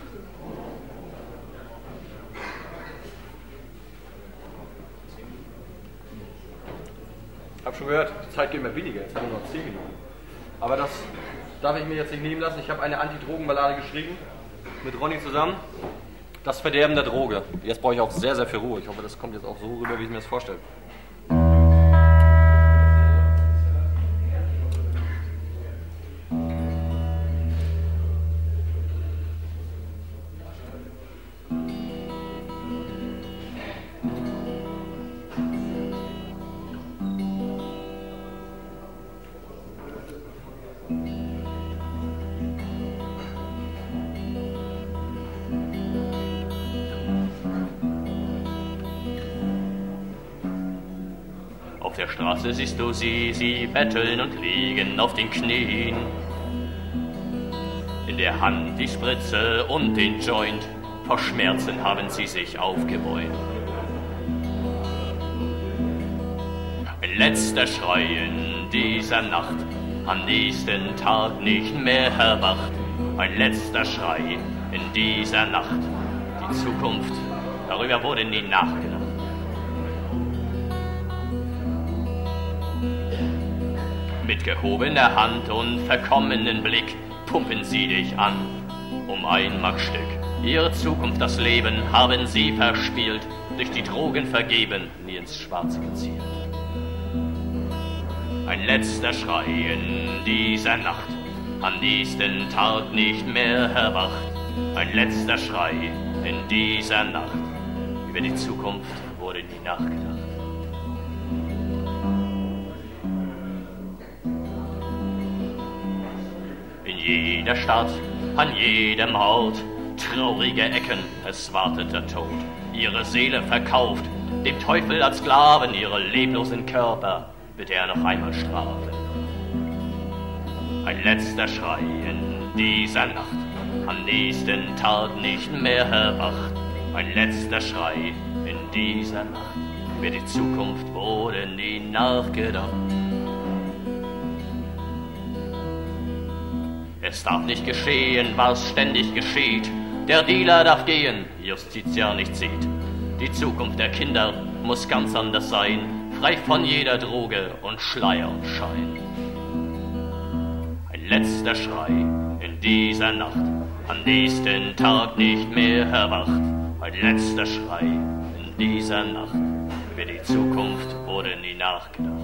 Ich habe schon gehört, die Zeit geht mir weniger, jetzt haben wir noch 10 Minuten. Aber das darf ich mir jetzt nicht nehmen lassen. Ich habe eine Anti-Drogen-Ballade geschrieben, mit Ronny zusammen. Das Verderben der Droge. Jetzt brauche ich auch sehr, sehr viel Ruhe. Ich hoffe, das kommt jetzt auch so rüber, wie ich mir das vorstelle. Auf der Straße siehst du sie betteln und liegen auf den Knien. In der Hand die Spritze und den Joint, vor Schmerzen haben sie sich aufgebäumt. Ein letzter Schrei in dieser Nacht, am nächsten Tag nicht mehr erwacht. Ein letzter Schrei in dieser Nacht, die Zukunft, darüber wurde nie nachgedacht. Mit gehobener Hand und verkommenen Blick pumpen sie dich an, um ein Markstück. Ihre Zukunft, das Leben haben sie verspielt, durch die Drogen vergeben, nie ins Schwarze gezielt. Ein letzter Schrei in dieser Nacht, am nächsten Tag nicht mehr erwacht. Ein letzter Schrei in dieser Nacht, über die Zukunft wurde nie nachgedacht. In jeder Stadt, an jedem Ort, traurige Ecken, es wartet der Tod. Ihre Seele verkauft, dem Teufel als Sklaven, ihre leblosen Körper wird er noch einmal strafen. Ein letzter Schrei in dieser Nacht, am nächsten Tag nicht mehr erwacht. Ein letzter Schrei in dieser Nacht, über die Zukunft wurde nie nachgedacht. Es darf nicht geschehen, was ständig geschieht. Der Dealer darf gehen, Justiz ja nicht sieht. Die Zukunft der Kinder muss ganz anders sein, frei von jeder Droge und Schleier und Schein. Ein letzter Schrei in dieser Nacht, am nächsten Tag nicht mehr erwacht. Ein letzter Schrei in dieser Nacht, über die Zukunft wurde nie nachgedacht.